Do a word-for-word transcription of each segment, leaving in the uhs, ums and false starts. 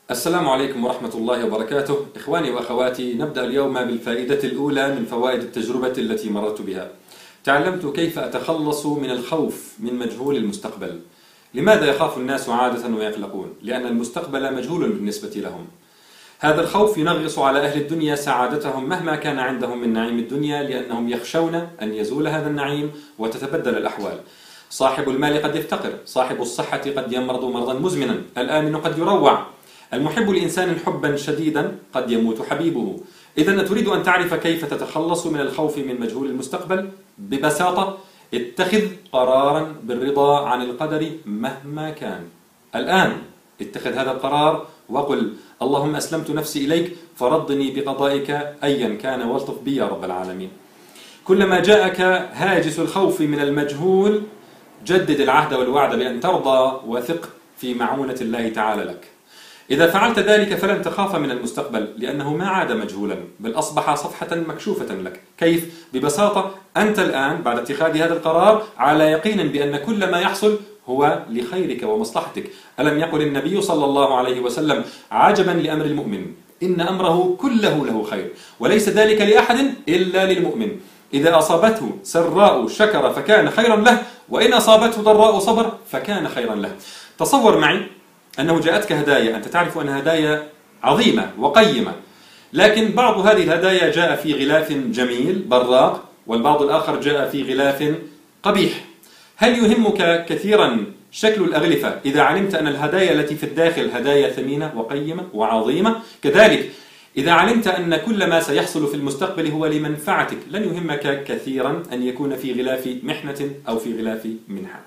السلام عليكم ورحمة الله وبركاته. إخواني وأخواتي، نبدأ اليوم بالفائدة الأولى من فوائد التجربة التي مررت بها. تعلمت كيف أتخلص من الخوف من مجهول المستقبل. لماذا يخاف الناس عادة ويقلقون؟ لأن المستقبل مجهول بالنسبة لهم. هذا الخوف ينغص على أهل الدنيا سعادتهم مهما كان عندهم من نعيم الدنيا، لأنهم يخشون أن يزول هذا النعيم وتتبدل الأحوال. صاحب المال قد يفتقر، صاحب الصحة قد يمرض مرضا مزمنا، الآمن قد يروع، المحب لإنسان حبا شديدا قد يموت حبيبه. إذا تريد أن تعرف كيف تتخلص من الخوف من مجهول المستقبل؟ ببساطة اتخذ قرارا بالرضا عن القدر مهما كان. الآن اتخذ هذا القرار وقل: اللهم أسلمت نفسي إليك فرضني بقضائك أيا كان والطف بي يا رب العالمين. كلما جاءك هاجس الخوف من المجهول جدد العهد والوعد بأن ترضى وثق في معونة الله تعالى لك. إذا فعلت ذلك فلن تخاف من المستقبل، لأنه ما عاد مجهولا بل أصبح صفحة مكشوفة لك. كيف؟ ببساطة أنت الآن بعد اتخاذ هذا القرار على يقين بأن كل ما يحصل هو لخيرك ومصلحتك. ألم يقل النبي صلى الله عليه وسلم: عجبا لأمر المؤمن إن أمره كله له خير وليس ذلك لأحد إلا للمؤمن، إذا أصابته سراء شكر فكان خيرا له، وإن أصابته ضراء صبر فكان خيرا له. تصور معي أنه جاءتك هدايا، أنت تعرف أن هدايا عظيمة وقيمة، لكن بعض هذه الهدايا جاء في غلاف جميل براق، والبعض الآخر جاء في غلاف قبيح. هل يهمك كثيرا شكل الأغلفة إذا علمت أن الهدايا التي في الداخل هدايا ثمينة وقيمة وعظيمة؟ كذلك إذا علمت أن كل ما سيحصل في المستقبل هو لمنفعتك لن يهمك كثيرا أن يكون في غلاف محنة أو في غلاف منحة.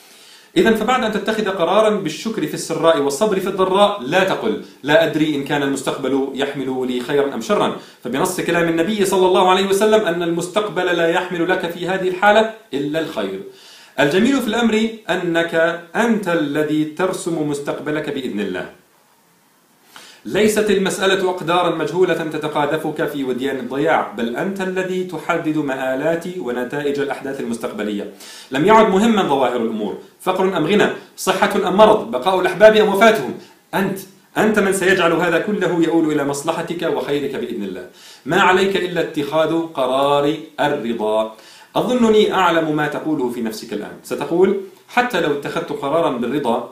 إذا فبعد أن تتخذ قرارا بالشكر في السراء والصبر في الضراء لا تقل: لا أدري إن كان المستقبل يحمل لي خيرا أم شرا، فبنص كلام النبي صلى الله عليه وسلم أن المستقبل لا يحمل لك في هذه الحالة إلا الخير. الجميل في الأمر أنك أنت الذي ترسم مستقبلك بإذن الله. ليست المسألة أقدارا مجهولة تتقاذفك في وديان الضياع، بل أنت الذي تحدد مآلات ونتائج الأحداث المستقبلية. لم يعد مهما ظواهر الأمور، فقر أم غنى، صحة أم مرض، بقاء الأحباب أم وفاتهم. أنت أنت من سيجعل هذا كله يؤول إلى مصلحتك وخيرك بإذن الله. ما عليك إلا اتخاذ قرار الرضا. أظنني أعلم ما تقوله في نفسك الآن. ستقول: حتى لو اتخذت قرارا بالرضا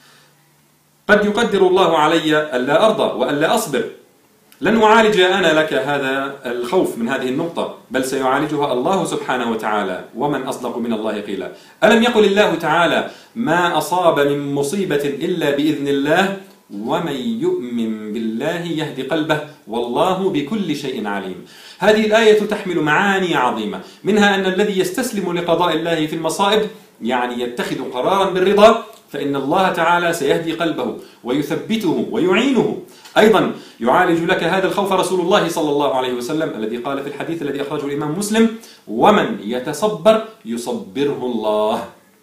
قد يقدر الله علي ألا أرضى وألا أصبر. لن أعالج أنا لك هذا الخوف من هذه النقطة، بل سيعالجها الله سبحانه وتعالى، ومن أصدق من الله قيلا. ألم يقل الله تعالى: ما أصاب من مصيبة إلا بإذن الله ومن يؤمن بالله يهدي قلبه والله بكل شيء عليم. هذه الآية تحمل معاني عظيمة، منها أن الذي يستسلم لقضاء الله في المصائب يعني يتخذ قرارا بالرضا، فإن الله تعالى سيهدي قلبه ويثبته ويعينه. أيضا يعالج لك هذا الخوف رسول الله صلى الله عليه وسلم الذي قال في الحديث الذي أخرجه الإمام مسلم: ومن يتصبر يصبره الله.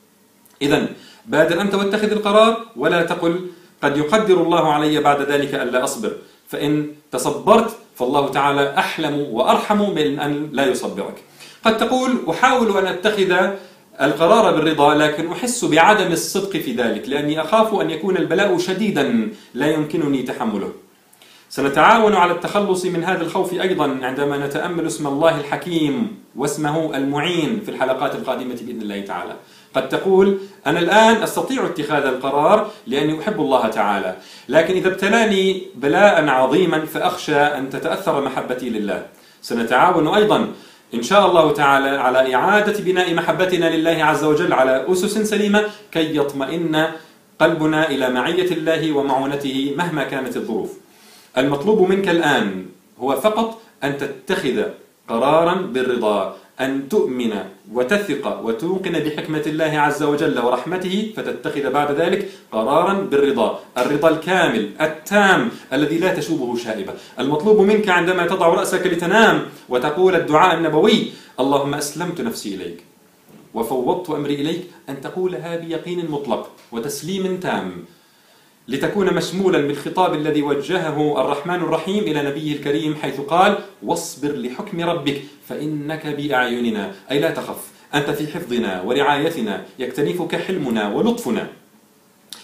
إذن بادر أنت واتخذ القرار، ولا تقل: قد يقدر الله علي بعد ذلك ألا أصبر، فإن تصبرت فالله تعالى أحلم وأرحم من أن لا يصبرك. قد تقول: أحاول أن أتخذ القرار بالرضا لكن أحس بعدم الصدق في ذلك، لأني أخاف أن يكون البلاء شديدا لا يمكنني تحمله. سنتعاون على التخلص من هذا الخوف أيضا عندما نتأمل اسم الله الحكيم واسمه المعين في الحلقات القادمة بإذن الله تعالى. قد تقول: أنا الآن أستطيع اتخاذ القرار لأني أحب الله تعالى، لكن إذا ابتلاني بلاء عظيما فأخشى أن تتأثر محبتي لله. سنتعاون أيضا إن شاء الله تعالى على إعادة بناء محبتنا لله عز وجل على أسس سليمة كي يطمئن قلبنا إلى معية الله ومعونته مهما كانت الظروف. المطلوب منك الآن هو فقط أن تتخذ قرارا بالرضا، أن تؤمن وتثق وتوقن بحكمة الله عز وجل ورحمته، فتتخذ بعد ذلك قرارا بالرضا، الرضا الكامل التام الذي لا تشوبه شائبة. المطلوب منك عندما تضع رأسك لتنام وتقول الدعاء النبوي: اللهم أسلمت نفسي إليك وفوضت أمري إليك، أن تقولها بيقين مطلق وتسليم تام، لتكون مشمولا بالخطاب الذي وجهه الرحمن الرحيم إلى نبيه الكريم، حيث قال: واصبر لحكم ربك فإنك بأعيننا، أي لا تخف، أنت في حفظنا ورعايتنا، يكتنفك حلمنا ولطفنا.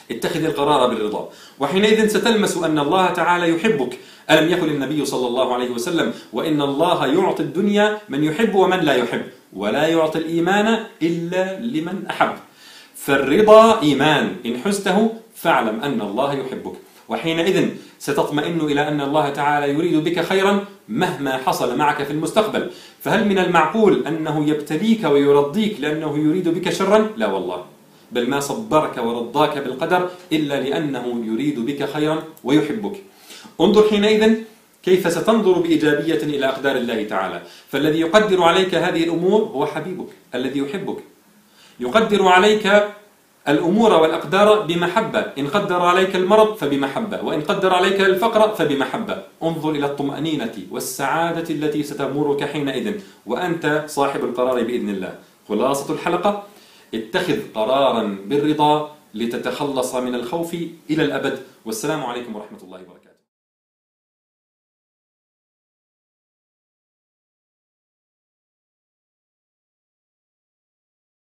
اتخذ القرار بالرضا، وحينئذ ستلمس أن الله تعالى يحبك. ألم يقل النبي صلى الله عليه وسلم: وإن الله يعطي الدنيا من يحب ومن لا يحب، ولا يعطي الإيمان إلا لمن أحب. فالرضا إيمان، إن حزته فاعلم أن الله يحبك، وحينئذ ستطمئن إلى أن الله تعالى يريد بك خيرا مهما حصل معك في المستقبل. فهل من المعقول أنه يبتليك ويرضيك لأنه يريد بك شرا؟ لا والله، بل ما صبرك ورضاك بالقدر إلا لأنه يريد بك خيرا ويحبك. انظر حينئذ كيف ستنظر بإيجابية إلى أقدار الله تعالى. فالذي يقدر عليك هذه الأمور هو حبيبك الذي يحبك، يقدر عليك الأمور والأقدار بمحبة. إن قدر عليك المرض فبمحبة، وإن قدر عليك الفقر فبمحبة. انظر إلى الطمأنينة والسعادة التي ستمرك حينئذ وأنت صاحب القرار بإذن الله. خلاصة الحلقة: اتخذ قرارا بالرضا لتتخلص من الخوف إلى الأبد. والسلام عليكم ورحمة الله وبركاته.